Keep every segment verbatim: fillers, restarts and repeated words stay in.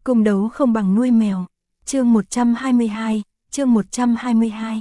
Cung đấu không bằng nuôi mèo. Chương một trăm hai mươi hai, chương một trăm hai mươi hai.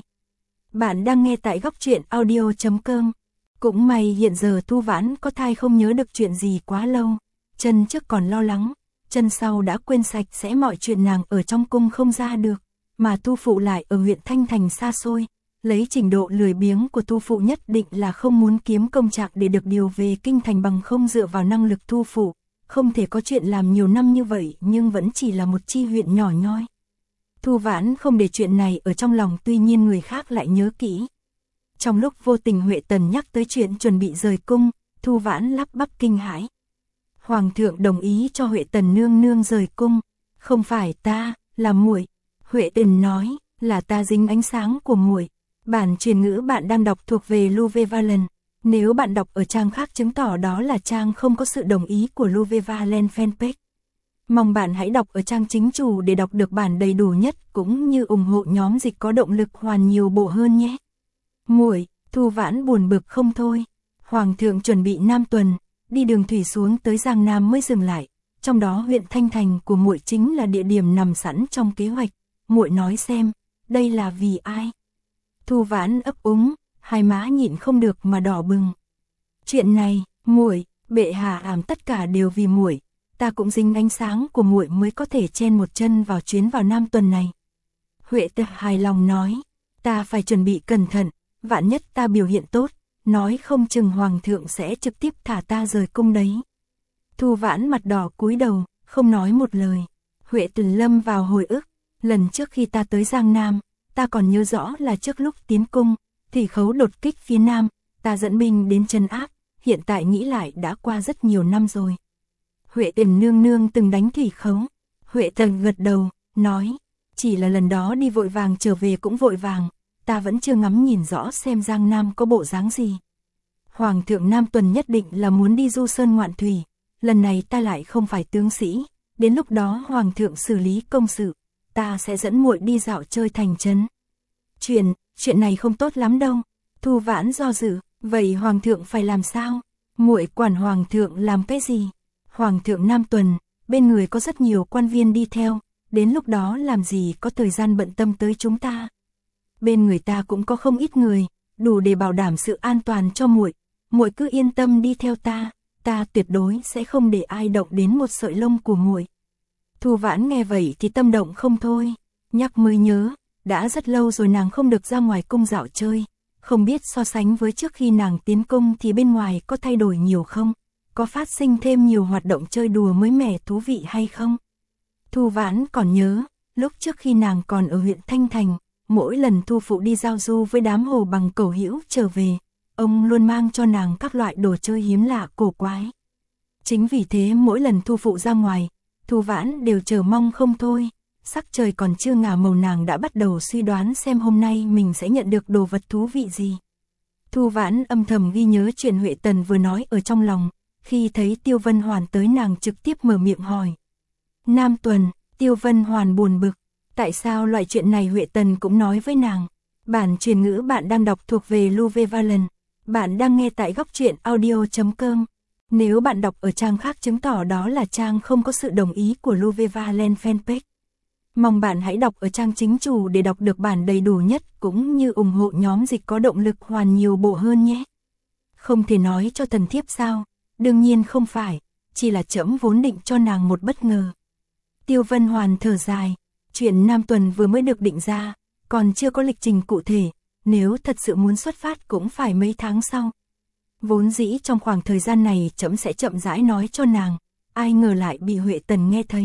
Bạn đang nghe tại góc truyện audio chấm com. Cũng may hiện giờ Thu Vãn có thai không nhớ được chuyện gì quá lâu. Chân trước còn lo lắng, chân sau đã quên sạch sẽ mọi chuyện nàng ở trong cung không ra được. Mà Thu Phụ lại ở huyện Thanh Thành xa xôi. Lấy trình độ lười biếng của Thu Phụ nhất định là không muốn kiếm công trạng để được điều về kinh thành bằng không dựa vào năng lực Thu Phụ. Không thể có chuyện làm nhiều năm như vậy nhưng vẫn chỉ là một chi huyện nhỏ nhoi. Thu Vãn không để chuyện này ở trong lòng, tuy nhiên người khác lại nhớ kỹ. Trong lúc vô tình Huệ Tần nhắc tới chuyện chuẩn bị rời cung, Thu Vãn lắp bắp kinh hãi. Hoàng thượng đồng ý cho Huệ Tần nương nương rời cung, không phải ta, là muội. Huệ Tần nói, là ta dính ánh sáng của muội. Bản truyền ngữ bạn đang đọc thuộc về Louve Valen. Nếu bạn đọc ở trang khác chứng tỏ đó là trang không có sự đồng ý của Louve Valen fanpage. Mong bạn hãy đọc ở trang chính chủ để đọc được bản đầy đủ nhất cũng như ủng hộ nhóm dịch có động lực hoàn nhiều bộ hơn nhé. Muội, Thu Vãn buồn bực không thôi. Hoàng thượng chuẩn bị Nam tuần, đi đường thủy xuống tới Giang Nam mới dừng lại. Trong đó huyện Thanh Thành của muội chính là địa điểm nằm sẵn trong kế hoạch. Muội nói xem, đây là vì ai? Thu Vãn ấp úng, hai má nhịn không được mà đỏ bừng. Chuyện này, muội, bệ hạ ảm tất cả đều vì muội. Ta cũng dính ánh sáng của muội mới có thể chen một chân vào chuyến vào Nam tuần này. Huệ Tần hài lòng nói, ta phải chuẩn bị cẩn thận, vạn nhất ta biểu hiện tốt, nói không chừng hoàng thượng sẽ trực tiếp thả ta rời cung đấy. Thu Vãn mặt đỏ cúi đầu, không nói một lời. Huệ Tần lâm vào hồi ức, lần trước khi ta tới Giang Nam, ta còn nhớ rõ là trước lúc tiến cung, Thủy Khấu đột kích phía Nam, ta dẫn binh đến trấn áp, hiện tại nghĩ lại đã qua rất nhiều năm rồi. Huệ Tần nương nương từng đánh Thủy Khấu. Huệ Tần gật đầu, nói, chỉ là lần đó đi vội vàng trở về cũng vội vàng, ta vẫn chưa ngắm nhìn rõ xem Giang Nam có bộ dáng gì. Hoàng thượng Nam tuần nhất định là muốn đi du sơn ngoạn thủy, lần này ta lại không phải tướng sĩ, đến lúc đó hoàng thượng xử lý công sự, ta sẽ dẫn muội đi dạo chơi thành trấn. Chuyện, chuyện này không tốt lắm đâu. Thu Vãn do dự, vậy hoàng thượng phải làm sao? Muội quản hoàng thượng làm cái gì? Hoàng thượng Nam tuần, bên người có rất nhiều quan viên đi theo, đến lúc đó làm gì có thời gian bận tâm tới chúng ta. Bên người ta cũng có không ít người, đủ để bảo đảm sự an toàn cho muội. Muội cứ yên tâm đi theo ta, ta tuyệt đối sẽ không để ai động đến một sợi lông của muội. Thu Vãn nghe vậy thì tâm động không thôi, nhắc mới nhớ, đã rất lâu rồi nàng không được ra ngoài cung dạo chơi, không biết so sánh với trước khi nàng tiến cung thì bên ngoài có thay đổi nhiều không, có phát sinh thêm nhiều hoạt động chơi đùa mới mẻ thú vị hay không. Thu Vãn còn nhớ, lúc trước khi nàng còn ở huyện Thanh Thành, mỗi lần Thu Phụ đi giao du với đám hồ bằng cẩu hữu trở về, ông luôn mang cho nàng các loại đồ chơi hiếm lạ cổ quái. Chính vì thế mỗi lần Thu Phụ ra ngoài, Thu Vãn đều chờ mong không thôi, sắc trời còn chưa ngả màu nàng đã bắt đầu suy đoán xem hôm nay mình sẽ nhận được đồ vật thú vị gì. Thu Vãn âm thầm ghi nhớ chuyện Huệ Tần vừa nói ở trong lòng, khi thấy Tiêu Vân Hoàn tới nàng trực tiếp mở miệng hỏi. Nam tuần, Tiêu Vân Hoàn buồn bực, tại sao loại chuyện này Huệ Tần cũng nói với nàng. Bản truyền ngữ bạn đang đọc thuộc về Louve Valen, bạn đang nghe tại góc truyện audio chấm com. Nếu bạn đọc ở trang khác chứng tỏ đó là trang không có sự đồng ý của Louve Valen fanpage. Mong bạn hãy đọc ở trang chính chủ để đọc được bản đầy đủ nhất cũng như ủng hộ nhóm dịch có động lực hoàn nhiều bộ hơn nhé. Không thể nói cho thần thiếp sao? Đương nhiên không phải, chỉ là trẫm vốn định cho nàng một bất ngờ. Tiêu Vân Hoàn thở dài, chuyện Nam tuần vừa mới được định ra, còn chưa có lịch trình cụ thể, nếu thật sự muốn xuất phát cũng phải mấy tháng sau. Vốn dĩ trong khoảng thời gian này trẫm sẽ chậm rãi nói cho nàng, ai ngờ lại bị Huệ Tần nghe thấy.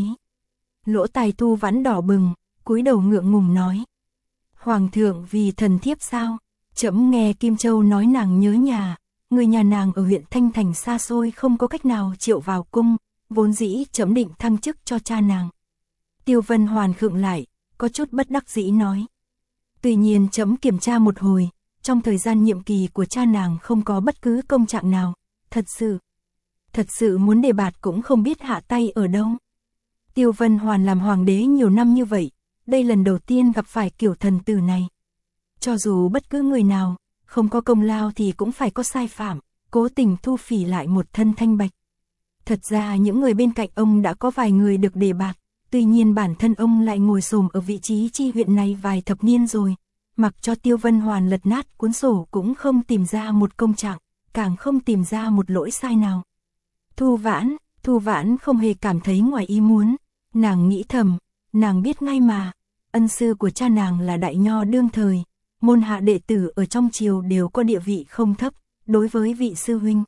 Lỗ tai Thu Vãn đỏ bừng, cúi đầu ngượng ngùng nói. Hoàng thượng vì thần thiếp sao? Trẫm nghe Kim Châu nói nàng nhớ nhà, người nhà nàng ở huyện Thanh Thành xa xôi không có cách nào triệu vào cung, vốn dĩ trẫm định thăng chức cho cha nàng. Tiêu Vân Hoàn khựng lại, có chút bất đắc dĩ nói. Tuy nhiên trẫm kiểm tra một hồi, trong thời gian nhiệm kỳ của cha nàng không có bất cứ công trạng nào, thật sự, thật sự muốn đề bạt cũng không biết hạ tay ở đâu. Tiêu Vân Hoàn làm hoàng đế nhiều năm như vậy, đây lần đầu tiên gặp phải kiểu thần tử này. Cho dù bất cứ người nào, không có công lao thì cũng phải có sai phạm, cố tình thu phỉ lại một thân thanh bạch. Thật ra những người bên cạnh ông đã có vài người được đề bạt, Tuy nhiên bản thân ông lại ngồi xổm ở vị trí chi huyện này vài thập niên rồi, mặc cho Tiêu Vân Hoàn lật nát cuốn sổ cũng không tìm ra một công trạng, càng không tìm ra một lỗi sai nào. Thu Vãn, Thu Vãn không hề cảm thấy ngoài ý muốn, nàng nghĩ thầm, nàng biết ngay mà, ân sư của cha nàng là đại nho đương thời, môn hạ đệ tử ở trong triều đều có địa vị không thấp, đối với vị sư huynh.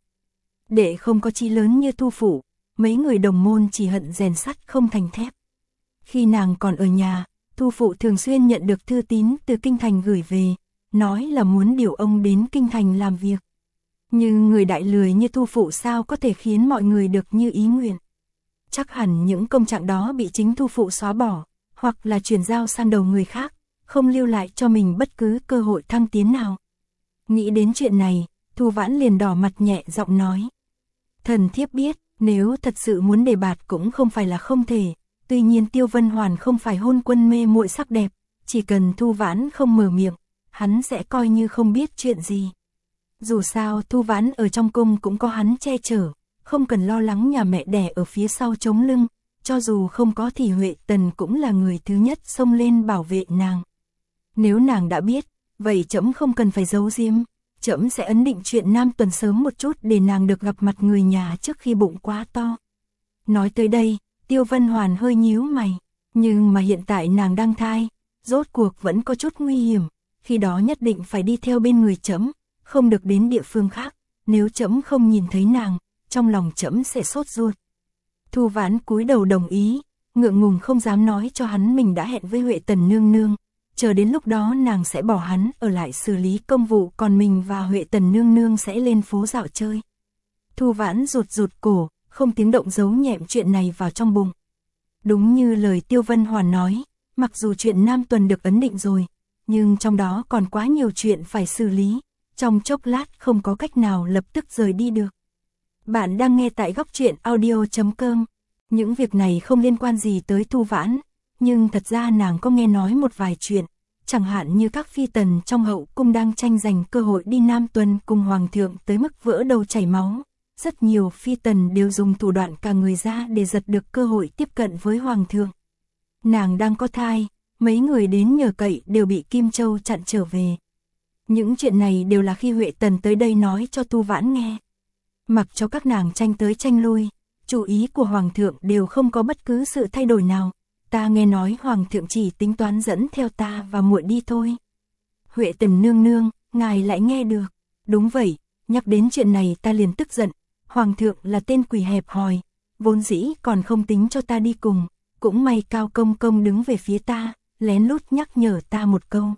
Đệ không có chí lớn như Thu phụ, mấy người đồng môn chỉ hận rèn sắt không thành thép. Khi nàng còn ở nhà, Thu phụ thường xuyên nhận được thư tín từ kinh thành gửi về, nói là muốn điều ông đến kinh thành làm việc. Nhưng người đại lười như Thu phụ sao có thể khiến mọi người được như ý nguyện. Chắc hẳn những công trạng đó bị chính Thu phụ xóa bỏ, hoặc là chuyển giao sang đầu người khác, không lưu lại cho mình bất cứ cơ hội thăng tiến nào. Nghĩ đến chuyện này, Thu Vãn liền đỏ mặt nhẹ giọng nói. Thần thiếp biết, nếu thật sự muốn đề bạt cũng không phải là không thể, tuy nhiên Tiêu Vân Hoàn không phải hôn quân mê muội sắc đẹp, chỉ cần Thu Vãn không mở miệng, hắn sẽ coi như không biết chuyện gì. Dù sao Thu Vãn ở trong cung cũng có hắn che chở, không cần lo lắng nhà mẹ đẻ ở phía sau chống lưng, cho dù không có thì Huệ Tần cũng là người thứ nhất xông lên bảo vệ nàng. Nếu nàng đã biết, vậy trẫm không cần phải giấu giếm, trẫm sẽ ấn định chuyện Nam Tuần sớm một chút để nàng được gặp mặt người nhà trước khi bụng quá to. Nói tới đây, Tiêu Vân Hoàn hơi nhíu mày, nhưng mà hiện tại nàng đang thai, rốt cuộc vẫn có chút nguy hiểm, khi đó nhất định phải đi theo bên người trẫm, không được đến địa phương khác, nếu trẫm không nhìn thấy nàng, trong lòng trẫm sẽ sốt ruột. Thu Vãn cúi đầu đồng ý, ngượng ngùng không dám nói cho hắn mình đã hẹn với Huệ Tần nương nương, chờ đến lúc đó nàng sẽ bỏ hắn ở lại xử lý công vụ, còn mình và Huệ Tần nương nương sẽ lên phố dạo chơi. Thu Vãn rụt rụt cổ, không tiếng động giấu nhẹm chuyện này vào trong bụng. Đúng như lời Tiêu Vân Hoàn nói, mặc dù chuyện Nam Tuần được ấn định rồi, nhưng trong đó còn quá nhiều chuyện phải xử lý, trong chốc lát không có cách nào lập tức rời đi được. Bạn đang nghe tại góc truyện audio chấm com. Những việc này không liên quan gì tới Thu Vãn, nhưng thật ra nàng có nghe nói một vài chuyện, chẳng hạn như các phi tần trong hậu cung đang tranh giành cơ hội đi Nam Tuần cùng hoàng thượng tới mức vỡ đầu chảy máu. Rất nhiều phi tần đều dùng thủ đoạn cả người ra để giật được cơ hội tiếp cận với hoàng thượng. Nàng đang có thai, mấy người đến nhờ cậy đều bị Kim Châu chặn trở về. Những chuyện này đều là khi Huệ Tần tới đây nói cho Thu Vãn nghe. Mặc cho các nàng tranh tới tranh lui, chủ ý của hoàng thượng đều không có bất cứ sự thay đổi nào. Ta nghe nói hoàng thượng chỉ tính toán dẫn theo ta và muội đi thôi. Huệ Tần nương nương, ngài lại nghe được. Đúng vậy, nhắc đến chuyện này ta liền tức giận. Hoàng thượng là tên quỷ hẹp hòi, vốn dĩ còn không tính cho ta đi cùng, cũng may Cao Công Công đứng về phía ta, lén lút nhắc nhở ta một câu.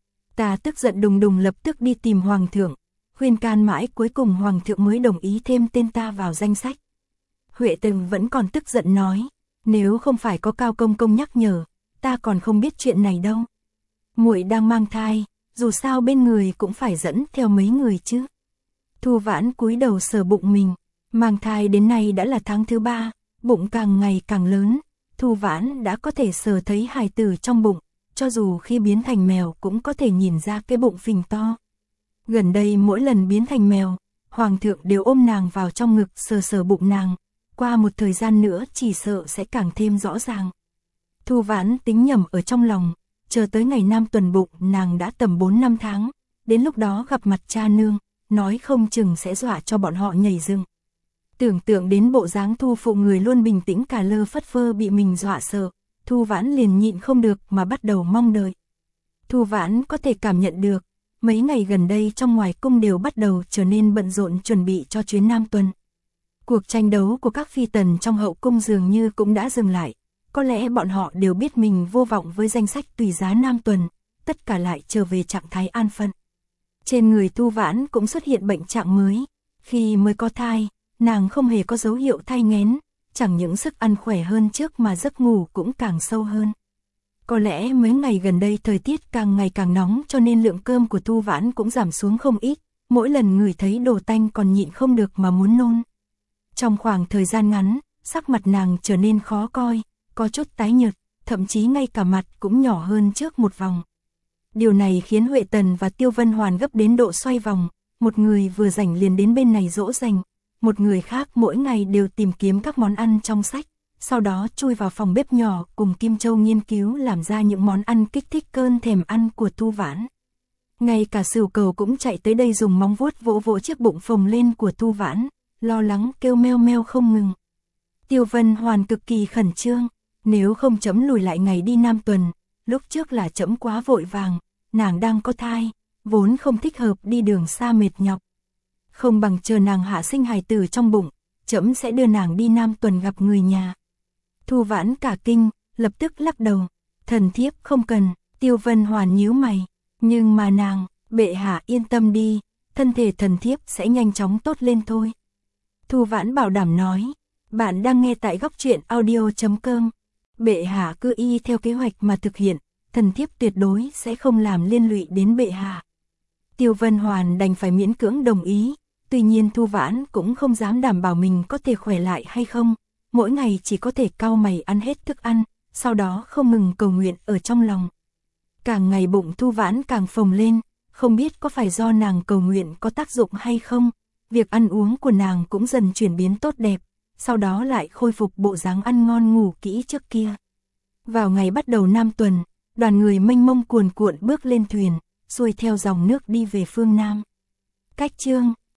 Ta tức giận đùng đùng lập tức đi tìm hoàng thượng, khuyên can mãi cuối cùng hoàng thượng mới đồng ý thêm tên ta vào danh sách. Huệ Tần vẫn còn tức giận nói, nếu không phải có Cao Công Công nhắc nhở, ta còn không biết chuyện này đâu. Muội đang mang thai, dù sao bên người cũng phải dẫn theo mấy người chứ. Thu Vãn cúi đầu sờ bụng mình, mang thai đến nay đã là tháng thứ ba, bụng càng ngày càng lớn, Thu Vãn đã có thể sờ thấy hài tử trong bụng, cho dù khi biến thành mèo cũng có thể nhìn ra cái bụng phình to. Gần đây mỗi lần biến thành mèo, hoàng thượng đều ôm nàng vào trong ngực sờ sờ bụng nàng, qua một thời gian nữa chỉ sợ sẽ càng thêm rõ ràng. Thu Vãn tính nhầm ở trong lòng, chờ tới ngày Nam Tuần bụng nàng đã tầm bốn năm tháng, đến lúc đó gặp mặt cha nương, nói không chừng sẽ dọa cho bọn họ nhảy dựng. Tưởng tượng đến bộ dáng Thu phụ người luôn bình tĩnh cả lơ phất phơ bị mình dọa sợ, Thu Vãn liền nhịn không được mà bắt đầu mong đợi. Thu Vãn có thể cảm nhận được, mấy ngày gần đây trong ngoài cung đều bắt đầu trở nên bận rộn chuẩn bị cho chuyến Nam Tuần. Cuộc tranh đấu của các phi tần trong hậu cung dường như cũng đã dừng lại, có lẽ bọn họ đều biết mình vô vọng với danh sách tùy giá Nam Tuần, tất cả lại trở về trạng thái an phận. Trên người Thu Vãn cũng xuất hiện bệnh trạng mới, khi mới có thai, nàng không hề có dấu hiệu thai nghén, chẳng những sức ăn khỏe hơn trước mà giấc ngủ cũng càng sâu hơn. Có lẽ mấy ngày gần đây thời tiết càng ngày càng nóng cho nên lượng cơm của Thu Vãn cũng giảm xuống không ít, mỗi lần ngửi thấy đồ tanh còn nhịn không được mà muốn nôn. Trong khoảng thời gian ngắn, sắc mặt nàng trở nên khó coi, có chút tái nhợt, thậm chí ngay cả mặt cũng nhỏ hơn trước một vòng. Điều này khiến Huệ Tần và Tiêu Vân Hoàn gấp đến độ xoay vòng, một người vừa rảnh liền đến bên này dỗ dành, một người khác mỗi ngày đều tìm kiếm các món ăn trong sách, sau đó chui vào phòng bếp nhỏ cùng Kim Châu nghiên cứu làm ra những món ăn kích thích cơn thèm ăn của Thu Vãn. Ngay cả Sửu Cầu cũng chạy tới đây dùng móng vuốt vỗ vỗ chiếc bụng phồng lên của Thu Vãn, lo lắng kêu meo meo không ngừng. Tiêu Vân Hoàn cực kỳ khẩn trương, nếu không chấm lùi lại ngày đi Nam Tuần, lúc trước là chấm quá vội vàng, nàng đang có thai, vốn không thích hợp đi đường xa mệt nhọc. Không bằng chờ nàng hạ sinh hài tử trong bụng, chấm sẽ đưa nàng đi Nam Tuần gặp người nhà. Thu Vãn cả kinh, lập tức lắc đầu, thần thiếp không cần. Tiêu Vân Hoàn nhíu mày, nhưng mà nàng, bệ hạ yên tâm đi, thân thể thần thiếp sẽ nhanh chóng tốt lên thôi. Thu Vãn bảo đảm nói, bạn đang nghe tại góc truyện audio chấm com. Bệ hạ cứ y theo kế hoạch mà thực hiện, thần thiếp tuyệt đối sẽ không làm liên lụy đến bệ hạ. Tiêu Vân Hoàn đành phải miễn cưỡng đồng ý, tuy nhiên Thu Vãn cũng không dám đảm bảo mình có thể khỏe lại hay không, mỗi ngày chỉ có thể cau mày ăn hết thức ăn, sau đó không ngừng cầu nguyện ở trong lòng. Càng ngày bụng Thu Vãn càng phồng lên, không biết có phải do nàng cầu nguyện có tác dụng hay không, việc ăn uống của nàng cũng dần chuyển biến tốt đẹp, sau đó lại khôi phục bộ dáng ăn ngon ngủ kỹ trước kia. Vào ngày bắt đầu Nam Tuần, đoàn người mênh mông cuồn cuộn bước lên thuyền, xuôi theo dòng nước đi về phương Nam. Cách chương